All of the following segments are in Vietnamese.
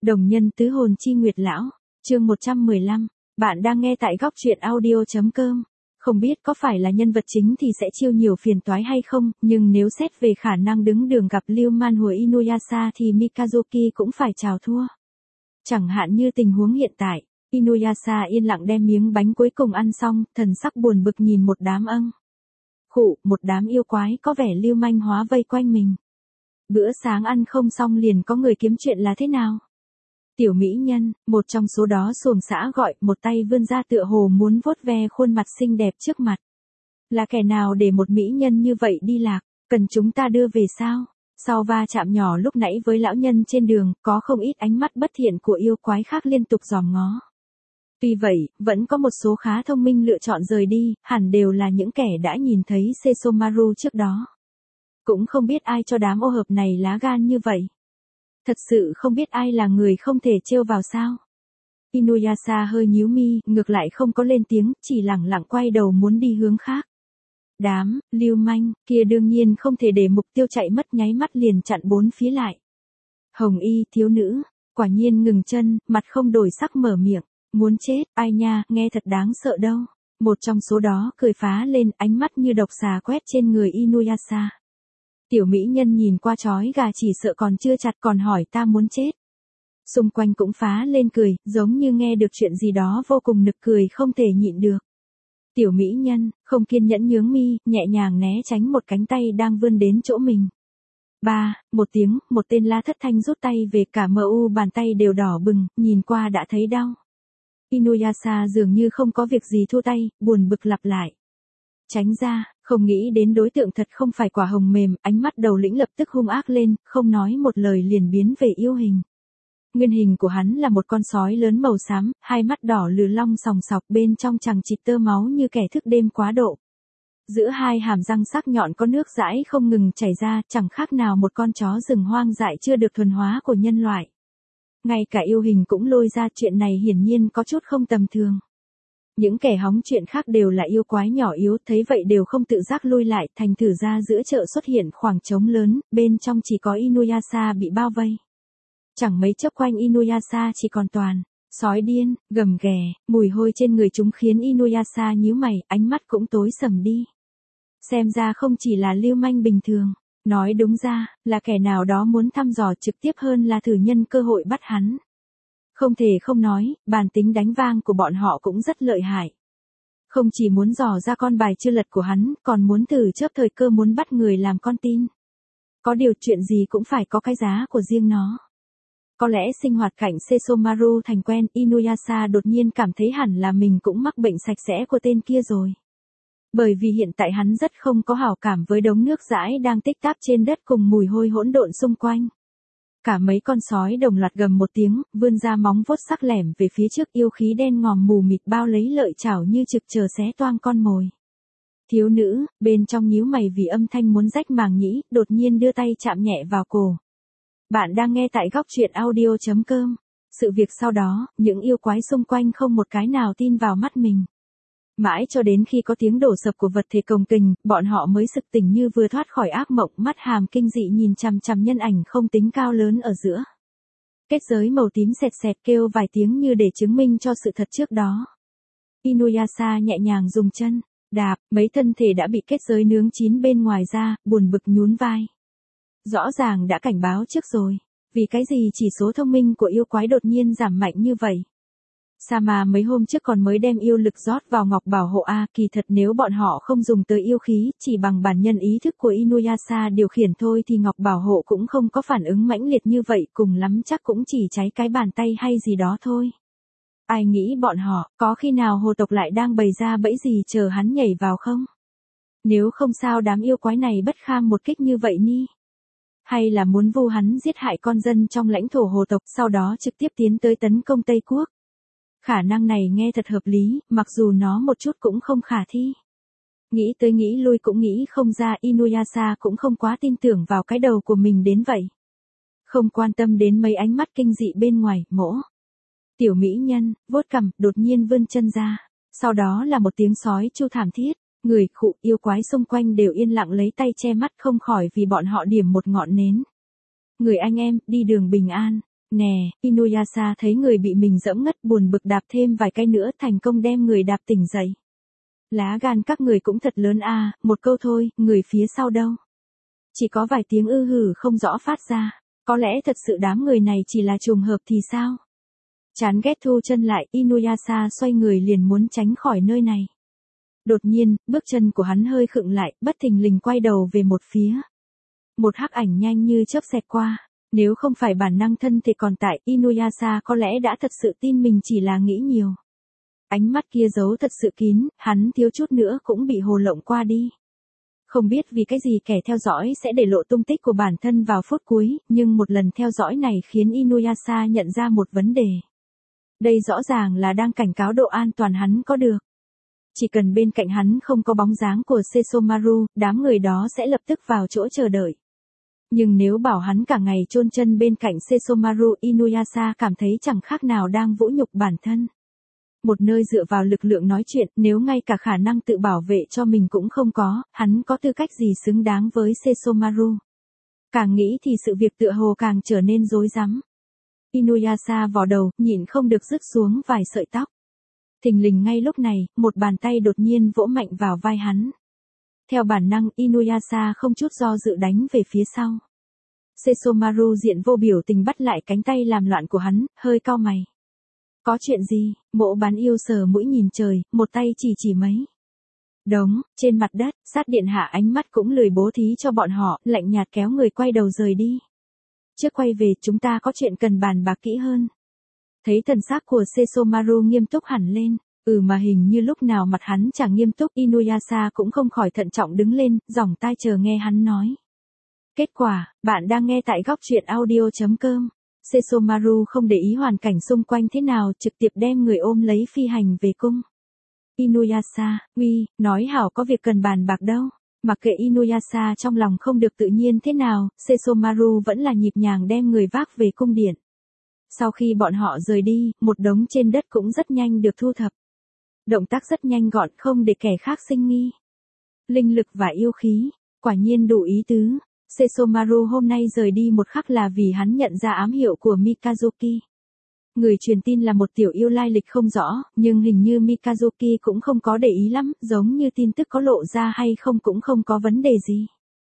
Đồng nhân tứ hồn chi nguyệt lão, chương 115, bạn đang nghe tại góc truyện audio.com. Không biết có phải là nhân vật chính thì sẽ chiêu nhiều phiền toái hay không, nhưng nếu xét về khả năng đứng đường gặp Lưu Manhua Inuyasha thì Mikazuki cũng phải chào thua. Chẳng hạn như tình huống hiện tại, Inuyasha yên lặng đem miếng bánh cuối cùng ăn xong, thần sắc buồn bực nhìn một đám một đám yêu quái có vẻ lưu manh hóa vây quanh mình. Bữa sáng ăn không xong liền có người kiếm chuyện là thế nào? Tiểu mỹ nhân, một trong số đó xuồng xã gọi, một tay vươn ra tựa hồ muốn vuốt ve khuôn mặt xinh đẹp trước mặt. Là kẻ nào để một mỹ nhân như vậy đi lạc, cần chúng ta đưa về sao? Sau va chạm nhỏ lúc nãy với lão nhân trên đường, có không ít ánh mắt bất thiện của yêu quái khác liên tục dòm ngó. Tuy vậy, vẫn có một số khá thông minh lựa chọn rời đi, hẳn đều là những kẻ đã nhìn thấy Sesomaru trước đó. Cũng không biết ai cho đám ô hợp này lá gan như vậy. Thật sự không biết ai là người không thể trêu vào sao. Inuyasha hơi nhíu mi, ngược lại không có lên tiếng, chỉ lẳng lặng quay đầu muốn đi hướng khác. Đám lưu manh kia đương nhiên không thể để mục tiêu chạy mất, nháy mắt liền chặn bốn phía lại. Hồng y thiếu nữ, quả nhiên ngừng chân, mặt không đổi sắc mở miệng. Muốn chết, ai nha, nghe thật đáng sợ đâu. Một trong số đó cười phá lên, ánh mắt như độc xà quét trên người Inuyasha. Tiểu mỹ nhân nhìn qua chói gà chỉ sợ còn chưa chặt còn hỏi ta muốn chết. Xung quanh cũng phá lên cười, giống như nghe được chuyện gì đó vô cùng nực cười không thể nhịn được. Tiểu mỹ nhân, không kiên nhẫn nhướng mi, nhẹ nhàng né tránh một cánh tay đang vươn đến chỗ mình. Một tiếng, một tên la thất thanh rút tay về, cả bàn tay đều đỏ bừng, nhìn qua đã thấy đau. Inuyasha dường như không có việc gì thua tay, buồn bực lặp lại. Tránh ra, không nghĩ đến đối tượng thật không phải quả hồng mềm, ánh mắt đầu lĩnh lập tức hung ác lên, không nói một lời liền biến về yêu hình. Nguyên hình của hắn là một con sói lớn màu xám, hai mắt đỏ lừ long sòng sọc, bên trong chằng chịt tơ máu như kẻ thức đêm quá độ. Giữa hai hàm răng sắc nhọn có nước dãi không ngừng chảy ra, chẳng khác nào một con chó rừng hoang dại chưa được thuần hóa của nhân loại. Ngay cả yêu hình cũng lôi ra, chuyện này hiển nhiên có chút không tầm thường. Những kẻ hóng chuyện khác đều là yêu quái nhỏ yếu, thấy vậy đều không tự giác lui lại, thành thử ra giữa chợ xuất hiện khoảng trống lớn, bên trong chỉ có Inuyasha bị bao vây. Chẳng mấy chốc quanh Inuyasha chỉ còn toàn sói điên, gầm ghè, mùi hôi trên người chúng khiến Inuyasha nhíu mày, ánh mắt cũng tối sầm đi. Xem ra không chỉ là lưu manh bình thường, nói đúng ra, là kẻ nào đó muốn thăm dò trực tiếp hơn là thử nhân cơ hội bắt hắn. Không thể không nói, bản tính đánh vang của bọn họ cũng rất lợi hại. Không chỉ muốn dò ra con bài chưa lật của hắn, còn muốn thử chớp thời cơ muốn bắt người làm con tin. Có điều chuyện gì cũng phải có cái giá của riêng nó. Có lẽ sinh hoạt cạnh Sesomaru thành quen, Inuyasha đột nhiên cảm thấy hẳn là mình cũng mắc bệnh sạch sẽ của tên kia rồi. Bởi vì hiện tại hắn rất không có hảo cảm với đống nước dãi đang tích táp trên đất cùng mùi hôi hỗn độn xung quanh. Cả mấy con sói đồng loạt gầm một tiếng, vươn ra móng vuốt sắc lẻm về phía trước, yêu khí đen ngòm mù mịt bao lấy lợi chảo như trực chờ xé toang con mồi. Thiếu nữ, bên trong nhíu mày vì âm thanh muốn rách màng nhĩ, đột nhiên đưa tay chạm nhẹ vào cổ. Bạn đang nghe tại góc truyện audio.com. Sự việc sau đó, những yêu quái xung quanh không một cái nào tin vào mắt mình. Mãi cho đến khi có tiếng đổ sập của vật thể cồng kềnh, bọn họ mới sực tỉnh như vừa thoát khỏi ác mộng, mắt hàm kinh dị nhìn chằm chằm nhân ảnh không tính cao lớn ở giữa. Kết giới màu tím sệt sệt kêu vài tiếng như để chứng minh cho sự thật trước đó. Inuyasha nhẹ nhàng dùng chân đạp, mấy thân thể đã bị kết giới nướng chín bên ngoài ra, buồn bực nhún vai. Rõ ràng đã cảnh báo trước rồi, vì cái gì chỉ số thông minh của yêu quái đột nhiên giảm mạnh như vậy? Sao mà mấy hôm trước còn mới đem yêu lực rót vào ngọc bảo hộ a, kỳ thật nếu bọn họ không dùng tới yêu khí, chỉ bằng bản nhân ý thức của Inuyasha điều khiển thôi thì ngọc bảo hộ cũng không có phản ứng mãnh liệt như vậy, cùng lắm chắc cũng chỉ cháy cái bàn tay hay gì đó thôi. Ai nghĩ bọn họ, có khi nào hồ tộc lại đang bày ra bẫy gì chờ hắn nhảy vào không? Nếu không sao đám yêu quái này bất kham một kích như vậy ni? Hay là muốn vu hắn giết hại con dân trong lãnh thổ hồ tộc, sau đó trực tiếp tiến tới tấn công Tây Quốc? Khả năng này nghe thật hợp lý, mặc dù nó một chút cũng không khả thi. Nghĩ tới nghĩ lui cũng nghĩ không ra, Inuyasha cũng không quá tin tưởng vào cái đầu của mình đến vậy. Không quan tâm đến mấy ánh mắt kinh dị bên ngoài, mỗ. Tiểu mỹ nhân, vuốt cằm, đột nhiên vươn chân ra. Sau đó là một tiếng sói chu thảm thiết. Người khụ yêu quái xung quanh đều yên lặng lấy tay che mắt không khỏi vì bọn họ điểm một ngọn nến. Người anh em, đi đường bình an. Nè, Inuyasha thấy người bị mình giẫm ngất buồn bực đạp thêm vài cái nữa thành công đem người đạp tỉnh dậy. Lá gan các người cũng thật lớn à, một câu thôi, người phía sau đâu. Chỉ có vài tiếng ư hử không rõ phát ra, có lẽ thật sự đám người này chỉ là trùng hợp thì sao? Chán ghét thu chân lại, Inuyasha xoay người liền muốn tránh khỏi nơi này. Đột nhiên, bước chân của hắn hơi khựng lại, bất thình lình quay đầu về một phía. Một hắc ảnh nhanh như chớp xẹt qua. Nếu không phải bản năng thân thể còn tại, Inuyasha có lẽ đã thật sự tin mình chỉ là nghĩ nhiều. Ánh mắt kia giấu thật sự kín, hắn thiếu chút nữa cũng bị hồ lộng qua đi. Không biết vì cái gì kẻ theo dõi sẽ để lộ tung tích của bản thân vào phút cuối, nhưng một lần theo dõi này khiến Inuyasha nhận ra một vấn đề. Đây rõ ràng là đang cảnh cáo độ an toàn hắn có được. Chỉ cần bên cạnh hắn không có bóng dáng của Sesomaru, đám người đó sẽ lập tức vào chỗ chờ đợi. Nhưng nếu bảo hắn cả ngày chôn chân bên cạnh Sesomaru, Inuyasha cảm thấy chẳng khác nào đang vũ nhục bản thân. Một nơi dựa vào lực lượng nói chuyện, nếu ngay cả khả năng tự bảo vệ cho mình cũng không có, hắn có tư cách gì xứng đáng với Sesomaru. Càng nghĩ thì sự việc tựa hồ càng trở nên rối rắm. Inuyasha vò đầu, nhịn không được rứt xuống vài sợi tóc. Thình lình ngay lúc này, một bàn tay đột nhiên vỗ mạnh vào vai hắn. Theo bản năng, Inuyasha không chút do dự đánh về phía sau. Sesomaru diện vô biểu tình bắt lại cánh tay làm loạn của hắn, hơi cau mày. Có chuyện gì? Mộ bán yêu sờ mũi nhìn trời, một tay chỉ mấy. Đống, trên mặt đất, sát điện hạ ánh mắt cũng lười bố thí cho bọn họ, lạnh nhạt kéo người quay đầu rời đi. Trước quay về chúng ta có chuyện cần bàn bạc kỹ hơn. Thấy thần sắc của Sesomaru nghiêm túc hẳn lên. Mà hình như lúc nào mặt hắn chẳng nghiêm túc, Inuyasha cũng không khỏi thận trọng đứng lên, dòng tai chờ nghe hắn nói. Kết quả, bạn đang nghe tại góc truyện audio.com. Sesomaru không để ý hoàn cảnh xung quanh thế nào, trực tiếp đem người ôm lấy phi hành về cung. Inuyasha, nói hảo có việc cần bàn bạc đâu. Mặc kệ Inuyasha trong lòng không được tự nhiên thế nào, Sesomaru vẫn là nhịp nhàng đem người vác về cung điện. Sau khi bọn họ rời đi, một đống trên đất cũng rất nhanh được thu thập. Động tác rất nhanh gọn, không để kẻ khác sinh nghi. Linh lực và yêu khí, quả nhiên đủ ý tứ. Sesomaru hôm nay rời đi một khắc là vì hắn nhận ra ám hiệu của Mikazuki. Người truyền tin là một tiểu yêu lai lịch không rõ, nhưng hình như Mikazuki cũng không có để ý lắm, giống như tin tức có lộ ra hay không cũng không có vấn đề gì.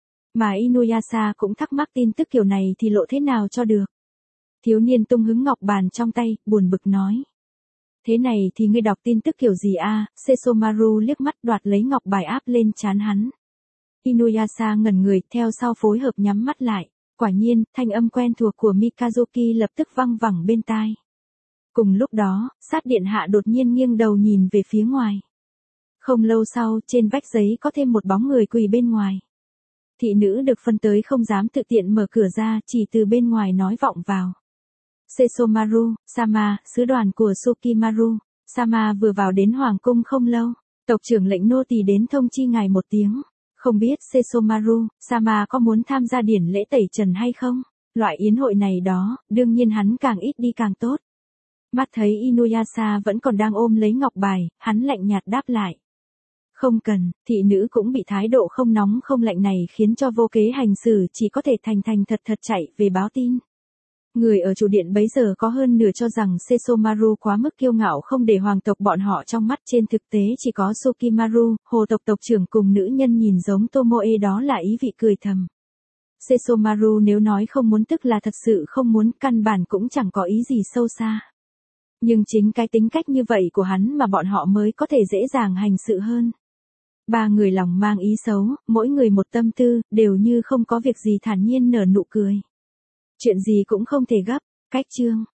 Mà Inuyasha cũng thắc mắc tin tức kiểu này thì lộ thế nào cho được. Thiếu niên tung hứng ngọc bàn trong tay, buồn bực nói. Thế này thì ngươi đọc tin tức kiểu gì a? Sesomaru liếc mắt đoạt lấy ngọc bài áp lên trán hắn. Inuyasha ngẩn người, theo sau phối hợp nhắm mắt lại. Quả nhiên, thanh âm quen thuộc của Mikazuki lập tức văng vẳng bên tai. Cùng lúc đó, sát điện hạ đột nhiên nghiêng đầu nhìn về phía ngoài. Không lâu sau, trên vách giấy có thêm một bóng người quỳ bên ngoài. Thị nữ được phân tới không dám tự tiện mở cửa ra, chỉ từ bên ngoài nói vọng vào. Sesomaru, Sama, sứ đoàn của Sukimaru. Sama vừa vào đến hoàng cung không lâu. Tộc trưởng lệnh nô tỳ đến thông chi ngài một tiếng. Không biết Sesomaru, Sama có muốn tham gia điển lễ tẩy trần hay không? Loại yến hội này đó, đương nhiên hắn càng ít đi càng tốt. Mắt thấy Inuyasha vẫn còn đang ôm lấy ngọc bài, hắn lạnh nhạt đáp lại. Không cần, thị nữ cũng bị thái độ không nóng không lạnh này khiến cho vô kế hành xử, chỉ có thể thành thật chạy về báo tin. Người ở chủ điện bấy giờ có hơn nửa cho rằng Sesomaru quá mức kiêu ngạo không để hoàng tộc bọn họ trong mắt, trên thực tế chỉ có Sukimaru, hồ tộc tộc trưởng cùng nữ nhân nhìn giống Tomoe đó là ý vị cười thầm. Sesomaru nếu nói không muốn tức là thật sự không muốn, căn bản cũng chẳng có ý gì sâu xa. Nhưng chính cái tính cách như vậy của hắn mà bọn họ mới có thể dễ dàng hành sự hơn. Ba người lòng mang ý xấu, mỗi người một tâm tư, đều như không có việc gì thản nhiên nở nụ cười. Chuyện gì cũng không thể gấp, cách chương.